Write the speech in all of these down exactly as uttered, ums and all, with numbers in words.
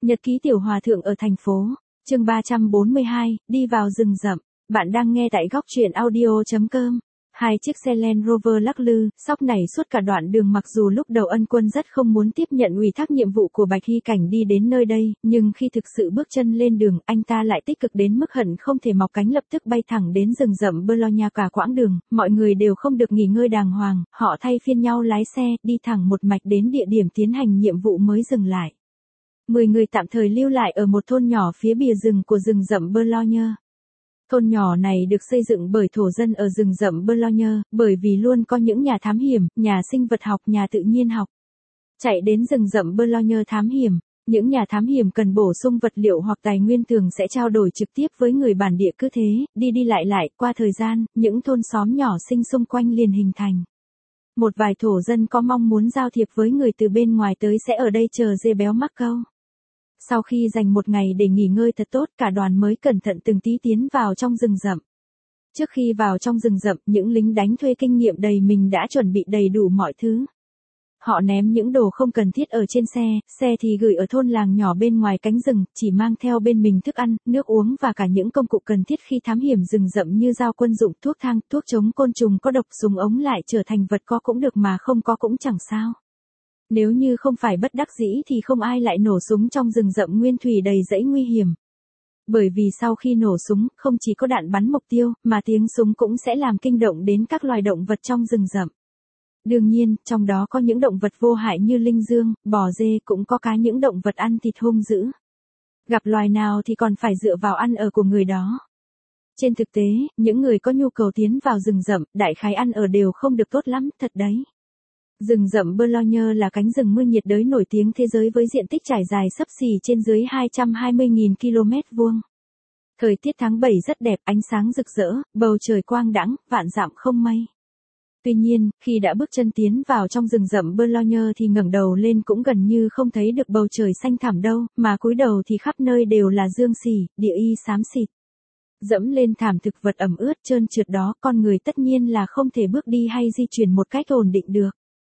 Nhật ký tiểu hòa thượng ở thành phố. Chương ba trăm bốn mươi hai, đi vào rừng rậm. Bạn đang nghe tại góc truyện audio chấm com. Hai chiếc xe Land Rover lắc lư, sóc nảy suốt cả đoạn đường, mặc dù lúc đầu Ân Quân rất không muốn tiếp nhận ủy thác nhiệm vụ của Bạch Hy Cảnh đi đến nơi đây, nhưng khi thực sự bước chân lên đường, anh ta lại tích cực đến mức hận không thể mọc cánh lập tức bay thẳng đến rừng rậm Bologna. Cả quãng đường, mọi người đều không được nghỉ ngơi đàng hoàng, họ thay phiên nhau lái xe, đi thẳng một mạch đến địa điểm tiến hành nhiệm vụ mới dừng lại. Mười người tạm thời lưu lại ở một thôn nhỏ phía bìa rừng của rừng rậm Bologna. Thôn nhỏ này được xây dựng bởi thổ dân ở rừng rậm Bologna, bởi vì luôn có những nhà thám hiểm, nhà sinh vật học, nhà tự nhiên học chạy đến rừng rậm Bologna thám hiểm. Những nhà thám hiểm cần bổ sung vật liệu hoặc tài nguyên thường sẽ trao đổi trực tiếp với người bản địa, cứ thế, đi đi lại lại, qua thời gian, những thôn xóm nhỏ sinh xung quanh liền hình thành. Một vài thổ dân có mong muốn giao thiệp với người từ bên ngoài tới sẽ ở đây chờ dê béo mắc câu. Sau khi dành một ngày để nghỉ ngơi thật tốt, cả đoàn mới cẩn thận từng tí tiến vào trong rừng rậm. Trước khi vào trong rừng rậm, những lính đánh thuê kinh nghiệm đầy mình đã chuẩn bị đầy đủ mọi thứ. Họ ném những đồ không cần thiết ở trên xe, xe thì gửi ở thôn làng nhỏ bên ngoài cánh rừng, chỉ mang theo bên mình thức ăn, nước uống và cả những công cụ cần thiết khi thám hiểm rừng rậm như dao quân dụng, thuốc thang, thuốc chống côn trùng có độc, súng ống lại trở thành vật có cũng được mà không có cũng chẳng sao. Nếu như không phải bất đắc dĩ thì không ai lại nổ súng trong rừng rậm nguyên thủy đầy dãy nguy hiểm. Bởi vì sau khi nổ súng, không chỉ có đạn bắn mục tiêu, mà tiếng súng cũng sẽ làm kinh động đến các loài động vật trong rừng rậm. Đương nhiên, trong đó có những động vật vô hại như linh dương, bò dê, cũng có cả những động vật ăn thịt hung dữ. Gặp loài nào thì còn phải dựa vào ăn ở của người đó. Trên thực tế, những người có nhu cầu tiến vào rừng rậm, đại khái ăn ở đều không được tốt lắm, thật đấy. Rừng rậm Bologna là cánh rừng mưa nhiệt đới nổi tiếng thế giới với diện tích trải dài xấp xỉ trên dưới hai trăm hai mươi nghìn ki lô mét vuông. Thời tiết tháng bảy rất đẹp, ánh sáng rực rỡ, bầu trời quang đãng, vạn dặm không mây. Tuy nhiên, khi đã bước chân tiến vào trong rừng rậm Bologna thì ngẩng đầu lên cũng gần như không thấy được bầu trời xanh thẳm đâu, mà cúi đầu thì khắp nơi đều là dương xỉ, địa y xám xịt. Dẫm lên thảm thực vật ẩm ướt trơn trượt đó, con người tất nhiên là không thể bước đi hay di chuyển một cách ổn định được.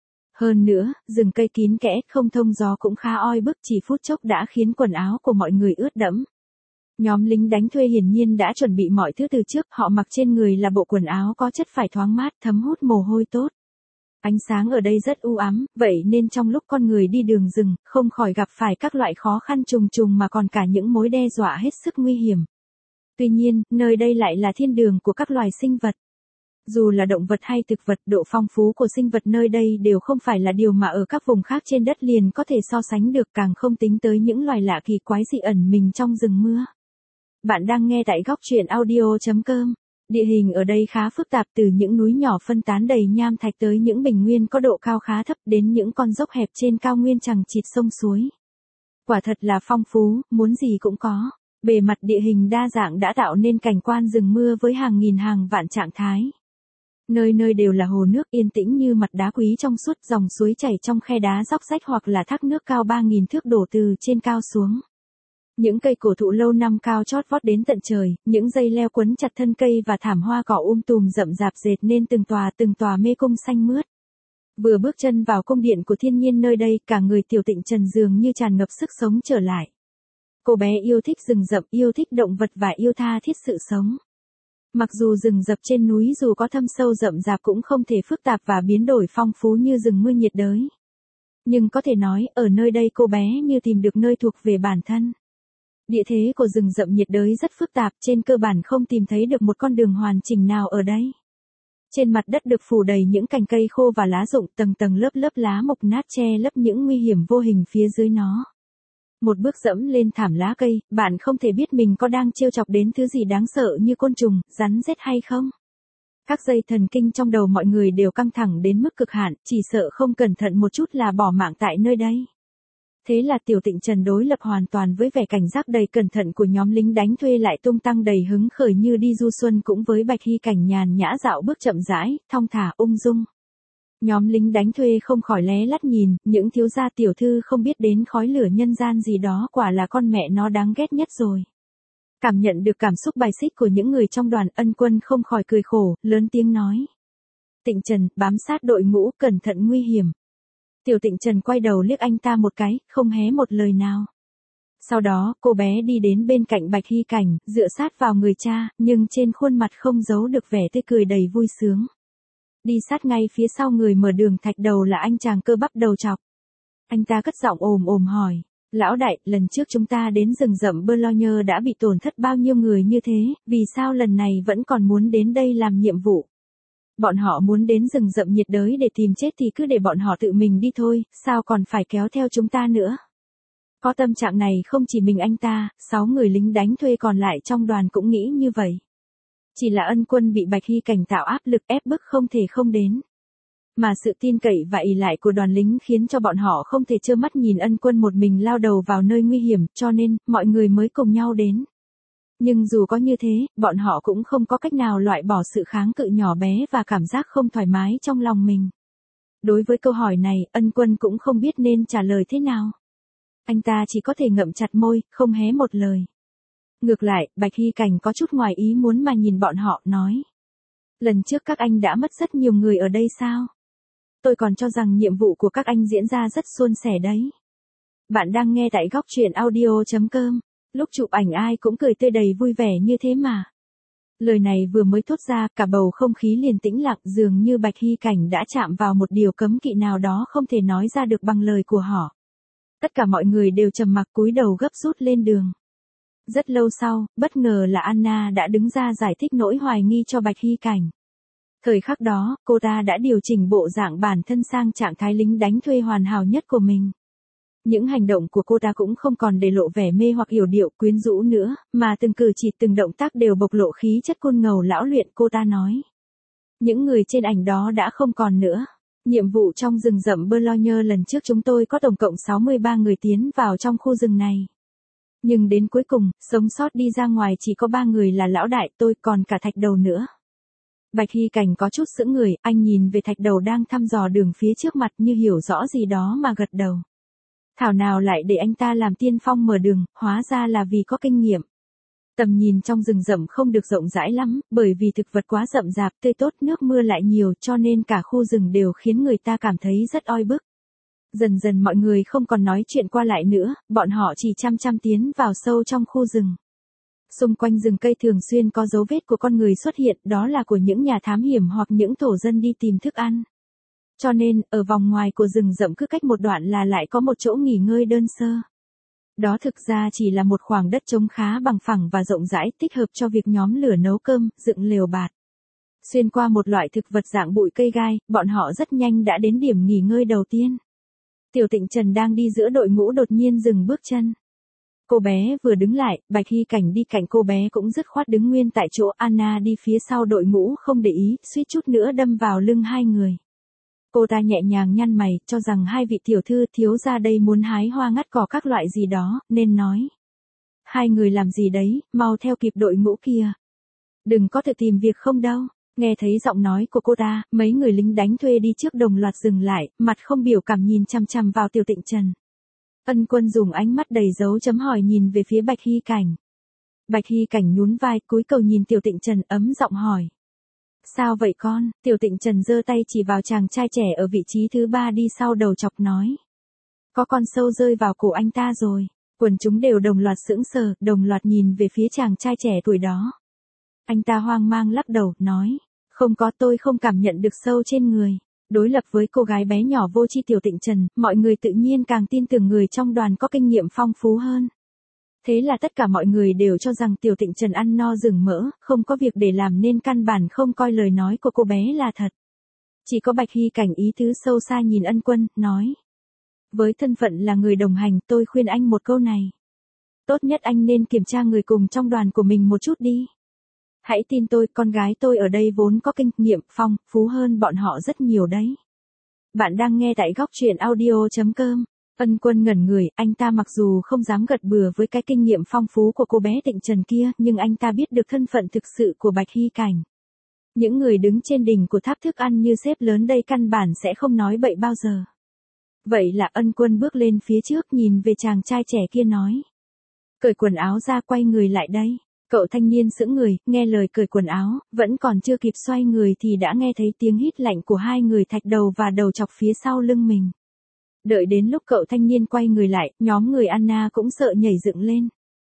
Hơn nữa, rừng cây kín kẽ, không thông gió cũng khá oi bức, chỉ phút chốc đã khiến quần áo của mọi người ướt đẫm. Nhóm lính đánh thuê hiển nhiên đã chuẩn bị mọi thứ từ trước, họ mặc trên người là bộ quần áo có chất phải thoáng mát, thấm hút mồ hôi tốt. Ánh sáng ở đây rất u ám, vậy nên trong lúc con người đi đường rừng, không khỏi gặp phải các loại khó khăn trùng trùng mà còn cả những mối đe dọa hết sức nguy hiểm. Tuy nhiên, nơi đây lại là thiên đường của các loài sinh vật. Dù là động vật hay thực vật, độ phong phú của sinh vật nơi đây đều không phải là điều mà ở các vùng khác trên đất liền có thể so sánh được, càng không tính tới những loài lạ kỳ quái dị ẩn mình trong rừng mưa. Bạn đang nghe tại góc truyện audio chấm com. Địa hình ở đây khá phức tạp, từ những núi nhỏ phân tán đầy nham thạch tới những bình nguyên có độ cao khá thấp, đến những con dốc hẹp trên cao nguyên chằng chịt sông suối. Quả thật là phong phú, muốn gì cũng có. Bề mặt địa hình đa dạng đã tạo nên cảnh quan rừng mưa với hàng nghìn hàng vạn trạng thái. Nơi nơi đều là hồ nước yên tĩnh như mặt đá quý trong suốt, dòng suối chảy trong khe đá róc rách hoặc là thác nước cao ba nghìn thước đổ từ trên cao xuống. Những cây cổ thụ lâu năm cao chót vót đến tận trời, những dây leo quấn chặt thân cây và thảm hoa cỏ um tùm rậm rạp dệt nên từng tòa từng tòa mê cung xanh mướt. Vừa bước chân vào cung điện của thiên nhiên nơi đây, cả người Tiểu Tịnh Trần dường như tràn ngập sức sống trở lại. Cô bé yêu thích rừng rậm, yêu thích động vật và yêu tha thiết sự sống. Mặc dù rừng rậm trên núi dù có thâm sâu rậm rạp cũng không thể phức tạp và biến đổi phong phú như rừng mưa nhiệt đới. Nhưng có thể nói, ở nơi đây cô bé như tìm được nơi thuộc về bản thân. Địa thế của rừng rậm nhiệt đới rất phức tạp, trên cơ bản không tìm thấy được một con đường hoàn chỉnh nào ở đây. Trên mặt đất được phủ đầy những cành cây khô và lá rụng, tầng tầng lớp lớp lá mục nát che lấp những nguy hiểm vô hình phía dưới nó. Một bước dẫm lên thảm lá cây, bạn không thể biết mình có đang trêu chọc đến thứ gì đáng sợ như côn trùng, rắn rết hay không. Các dây thần kinh trong đầu mọi người đều căng thẳng đến mức cực hạn, chỉ sợ không cẩn thận một chút là bỏ mạng tại nơi đây. Thế là Tiểu Tịnh Trần đối lập hoàn toàn với vẻ cảnh giác đầy cẩn thận của nhóm lính đánh thuê, lại tung tăng đầy hứng khởi như đi du xuân, cũng với Bạch Hy Cảnh nhàn nhã dạo bước chậm rãi, thong thả ung dung. Nhóm lính đánh thuê không khỏi lé lắt nhìn, những thiếu gia tiểu thư không biết đến khói lửa nhân gian gì đó quả là con mẹ nó đáng ghét nhất rồi. Cảm nhận được cảm xúc bài xích của những người trong đoàn, Ân Quân không khỏi cười khổ, lớn tiếng nói. Tịnh Trần, bám sát đội ngũ, cẩn thận nguy hiểm. Tiểu Tịnh Trần quay đầu liếc anh ta một cái, không hé một lời nào. Sau đó, cô bé đi đến bên cạnh Bạch Hy Cảnh, dựa sát vào người cha, nhưng trên khuôn mặt không giấu được vẻ tươi cười đầy vui sướng. Đi sát ngay phía sau người mở đường thạch đầu là anh chàng cơ bắp đầu trọc. Anh ta cất giọng ồm ồm hỏi, lão đại, lần trước chúng ta đến rừng rậm Boulogne đã bị tổn thất bao nhiêu người như thế, vì sao lần này vẫn còn muốn đến đây làm nhiệm vụ? Bọn họ muốn đến rừng rậm nhiệt đới để tìm chết thì cứ để bọn họ tự mình đi thôi, sao còn phải kéo theo chúng ta nữa? Có tâm trạng này không chỉ mình anh ta, sáu người lính đánh thuê còn lại trong đoàn cũng nghĩ như vậy. Chỉ là Ân Quân bị Bạch Hy Cảnh tạo áp lực ép bức không thể không đến. Mà sự tin cậy và ỷ lại của đoàn lính khiến cho bọn họ không thể trơ mắt nhìn Ân Quân một mình lao đầu vào nơi nguy hiểm, cho nên, mọi người mới cùng nhau đến. Nhưng dù có như thế, bọn họ cũng không có cách nào loại bỏ sự kháng cự nhỏ bé và cảm giác không thoải mái trong lòng mình. Đối với câu hỏi này, Ân Quân cũng không biết nên trả lời thế nào. Anh ta chỉ có thể ngậm chặt môi, không hé một lời. Ngược lại, Bạch Hy Cảnh có chút ngoài ý muốn mà nhìn bọn họ, nói. Lần trước các anh đã mất rất nhiều người ở đây sao? Tôi còn cho rằng nhiệm vụ của các anh diễn ra rất suôn sẻ đấy. Bạn đang nghe tại góc truyện audio chấm com. Lúc chụp ảnh ai cũng cười tươi đầy vui vẻ như thế mà. Lời này vừa mới thốt ra, cả bầu không khí liền tĩnh lặng, dường như Bạch Hy Cảnh đã chạm vào một điều cấm kỵ nào đó không thể nói ra được bằng lời của họ. Tất cả mọi người đều trầm mặc cúi đầu gấp rút lên đường. Rất lâu sau, bất ngờ là Anna đã đứng ra giải thích nỗi hoài nghi cho Bạch Hy Cảnh. Thời khắc đó, cô ta đã điều chỉnh bộ dạng bản thân sang trạng thái lính đánh thuê hoàn hảo nhất của mình. Những hành động của cô ta cũng không còn để lộ vẻ mê hoặc yểu điệu quyến rũ nữa, mà từng cử chỉ từng động tác đều bộc lộ khí chất côn ngầu lão luyện, cô ta nói. Những người trên ảnh đó đã không còn nữa. Nhiệm vụ trong rừng rậm Boulogne lần trước chúng tôi có tổng cộng sáu mươi ba người tiến vào trong khu rừng này. Nhưng đến cuối cùng, sống sót đi ra ngoài chỉ có ba người là lão đại, tôi, còn cả thạch đầu nữa. Bạch Hy Cảnh có chút sững người, anh nhìn về thạch đầu đang thăm dò đường phía trước mặt như hiểu rõ gì đó mà gật đầu. Thảo nào lại để anh ta làm tiên phong mở đường, hóa ra là vì có kinh nghiệm. Tầm nhìn trong rừng rậm không được rộng rãi lắm, bởi vì thực vật quá rậm rạp, tươi tốt, nước mưa lại nhiều, cho nên cả khu rừng đều khiến người ta cảm thấy rất oi bức. Dần dần mọi người không còn nói chuyện qua lại nữa, bọn họ chỉ chăm chăm tiến vào sâu trong khu rừng. Xung quanh rừng cây thường xuyên có dấu vết của con người xuất hiện, đó là của những nhà thám hiểm hoặc những thổ dân đi tìm thức ăn. Cho nên, ở vòng ngoài của rừng rậm cứ cách một đoạn là lại có một chỗ nghỉ ngơi đơn sơ. Đó thực ra chỉ là một khoảng đất trống khá bằng phẳng và rộng rãi, thích hợp cho việc nhóm lửa nấu cơm, dựng lều bạt. Xuyên qua một loại thực vật dạng bụi cây gai, bọn họ rất nhanh đã đến điểm nghỉ ngơi đầu tiên. Tiểu Tịnh Trần đang đi giữa đội ngũ đột nhiên dừng bước chân. Cô bé vừa đứng lại, Bạch Hy Cảnh đi cạnh cô bé cũng dứt khoát đứng nguyên tại chỗ, Anna đi phía sau đội ngũ không để ý, suýt chút nữa đâm vào lưng hai người. Cô ta nhẹ nhàng nhăn mày, cho rằng hai vị tiểu thư thiếu gia đây muốn hái hoa ngắt cỏ các loại gì đó, nên nói. Hai người làm gì đấy, mau theo kịp đội ngũ kia. Đừng có tự tìm việc không đâu. Nghe thấy giọng nói của cô ta, mấy người lính đánh thuê đi trước đồng loạt dừng lại, mặt không biểu cảm nhìn chằm chằm vào Tiểu Tịnh Trần. Ân Quân dùng ánh mắt đầy dấu chấm hỏi nhìn về phía Bạch Hy Cảnh. Bạch Hy Cảnh nhún vai, cúi đầu nhìn Tiểu Tịnh Trần ấm giọng hỏi. Sao vậy con? Tiểu Tịnh Trần giơ tay chỉ vào chàng trai trẻ ở vị trí thứ ba đi sau đầu chọc nói. Có con sâu rơi vào cổ anh ta rồi. Quần chúng đều đồng loạt sững sờ, đồng loạt nhìn về phía chàng trai trẻ tuổi đó. Anh ta hoang mang lắc đầu, nói. Không có, tôi không cảm nhận được sâu trên người. Đối lập với cô gái bé nhỏ vô tri Tiểu Tịnh Trần, mọi người tự nhiên càng tin tưởng người trong đoàn có kinh nghiệm phong phú hơn. Thế là tất cả mọi người đều cho rằng Tiểu Tịnh Trần ăn no rừng mỡ, không có việc để làm nên căn bản không coi lời nói của cô bé là thật. Chỉ có Bạch Hy Cảnh ý tứ sâu xa nhìn Ân Quân, nói. Với thân phận là người đồng hành, tôi khuyên anh một câu này. Tốt nhất anh nên kiểm tra người cùng trong đoàn của mình một chút đi. Hãy tin tôi, con gái tôi ở đây vốn có kinh nghiệm phong phú hơn bọn họ rất nhiều đấy. Bạn đang nghe tại góc truyện audio chấm com. Ân Quân ngẩn người, anh ta mặc dù không dám gật bừa với cái kinh nghiệm phong phú của cô bé Tịnh Trần kia, nhưng anh ta biết được thân phận thực sự của Bạch Hy Cảnh. Những người đứng trên đỉnh của tháp thức ăn như sếp lớn đây căn bản sẽ không nói bậy bao giờ. Vậy là Ân Quân bước lên phía trước nhìn về chàng trai trẻ kia nói. Cởi quần áo ra, quay người lại đây. Cậu thanh niên sững người, nghe lời cởi quần áo, vẫn còn chưa kịp xoay người thì đã nghe thấy tiếng hít lạnh của hai người thạch đầu và đầu chọc phía sau lưng mình. Đợi đến lúc cậu thanh niên quay người lại, nhóm người Anna cũng sợ nhảy dựng lên.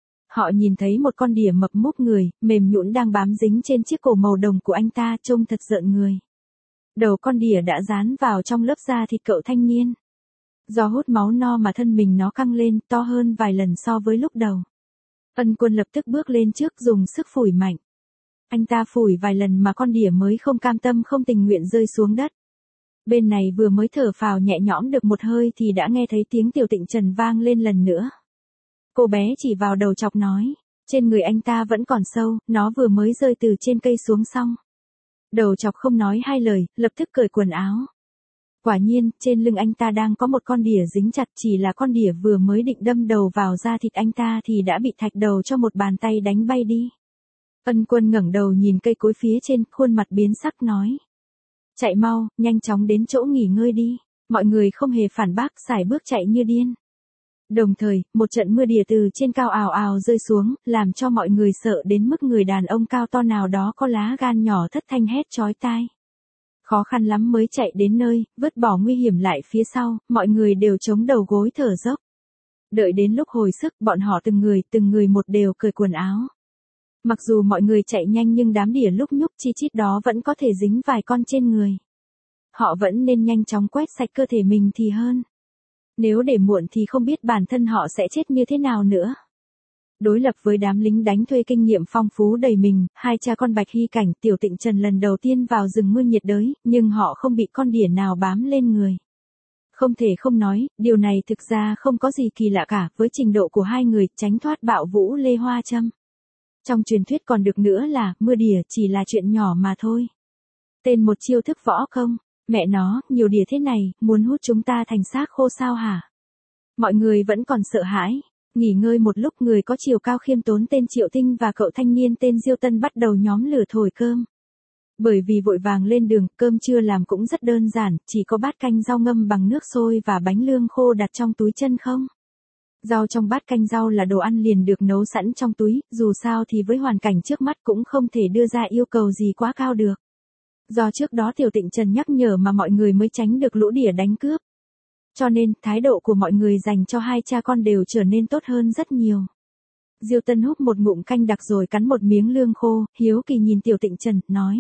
Họ nhìn thấy một con đỉa mập múp người, mềm nhũn đang bám dính trên chiếc cổ màu đồng của anh ta, trông thật rợn người. Đầu con đỉa đã dán vào trong lớp da thịt cậu thanh niên. Do hút máu no mà thân mình nó căng lên, to hơn vài lần so với lúc đầu. Ân Quân lập tức bước lên trước dùng sức phủi mạnh. Anh ta phủi vài lần mà con đỉa mới không cam tâm không tình nguyện rơi xuống đất. Bên này vừa mới thở phào nhẹ nhõm được một hơi thì đã nghe thấy tiếng Tiểu Tịnh Trần vang lên lần nữa. Cô bé chỉ vào đầu chọc nói, trên người anh ta vẫn còn sâu, nó vừa mới rơi từ trên cây xuống xong. Đầu chọc không nói hai lời, lập tức cởi quần áo. Quả nhiên, trên lưng anh ta đang có một con đỉa dính chặt, chỉ là con đỉa vừa mới định đâm đầu vào da thịt anh ta thì đã bị thạch đầu cho một bàn tay đánh bay đi. Ân Quân ngẩng đầu nhìn cây cối phía trên, khuôn mặt biến sắc nói. Chạy mau, nhanh chóng đến chỗ nghỉ ngơi đi. Mọi người không hề phản bác, sải bước chạy như điên. Đồng thời, một trận mưa đỉa từ trên cao ào ào rơi xuống, làm cho mọi người sợ đến mức người đàn ông cao to nào đó có lá gan nhỏ thất thanh hét chói tai. Khó khăn lắm mới chạy đến nơi, vứt bỏ nguy hiểm lại phía sau, mọi người đều chống đầu gối thở dốc. Đợi đến lúc hồi sức, bọn họ từng người, từng người một đều cởi quần áo. Mặc dù mọi người chạy nhanh nhưng đám đỉa lúc nhúc chi chít đó vẫn có thể dính vài con trên người. Họ vẫn nên nhanh chóng quét sạch cơ thể mình thì hơn. Nếu để muộn thì không biết bản thân họ sẽ chết như thế nào nữa. Đối lập với đám lính đánh thuê kinh nghiệm phong phú đầy mình, hai cha con Bạch Hy Cảnh, Tiểu Tịnh Trần lần đầu tiên vào rừng mưa nhiệt đới, nhưng họ không bị con đỉa nào bám lên người. Không thể không nói, điều này thực ra không có gì kỳ lạ cả với trình độ của hai người tránh thoát bạo vũ Lê Hoa Trâm. Trong truyền thuyết còn được nữa là, mưa đỉa chỉ là chuyện nhỏ mà thôi. Tên một chiêu thức võ công, mẹ nó, nhiều đỉa thế này, muốn hút chúng ta thành xác khô sao hả? Mọi người vẫn còn sợ hãi. Nghỉ ngơi một lúc, người có chiều cao khiêm tốn tên Triệu Tinh và cậu thanh niên tên Diêu Tân bắt đầu nhóm lửa thổi cơm. Bởi vì vội vàng lên đường, cơm trưa làm cũng rất đơn giản, chỉ có bát canh rau ngâm bằng nước sôi và bánh lương khô đặt trong túi chân không. Rau trong bát canh rau là đồ ăn liền được nấu sẵn trong túi, dù sao thì với hoàn cảnh trước mắt cũng không thể đưa ra yêu cầu gì quá cao được. Do trước đó Tiểu Tịnh Trần nhắc nhở mà mọi người mới tránh được lũ đỉa đánh cướp. Cho nên, thái độ của mọi người dành cho hai cha con đều trở nên tốt hơn rất nhiều. Diêu Tân húp một ngụm canh đặc rồi cắn một miếng lương khô, hiếu kỳ nhìn Tiểu Tịnh Trần, nói.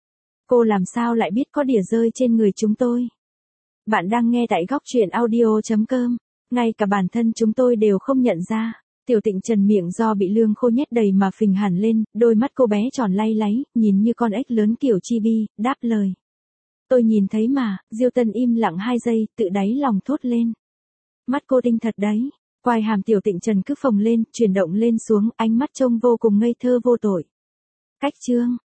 Cô làm sao lại biết có đỉa rơi trên người chúng tôi? Bạn đang nghe tại góc truyện audio chấm com, ngay cả bản thân chúng tôi đều không nhận ra. Tiểu Tịnh Trần miệng do bị lương khô nhét đầy mà phình hẳn lên, đôi mắt cô bé tròn lay láy, nhìn như con ếch lớn kiểu chibi, đáp lời. Tôi nhìn thấy mà. Diêu Tân im lặng hai giây, tự đáy lòng thốt lên. Mắt cô tinh thật đấy. Quai hàm Tiểu Tịnh Trần cứ phồng lên, chuyển động lên xuống, ánh mắt trông vô cùng ngây thơ vô tội. Cách chương.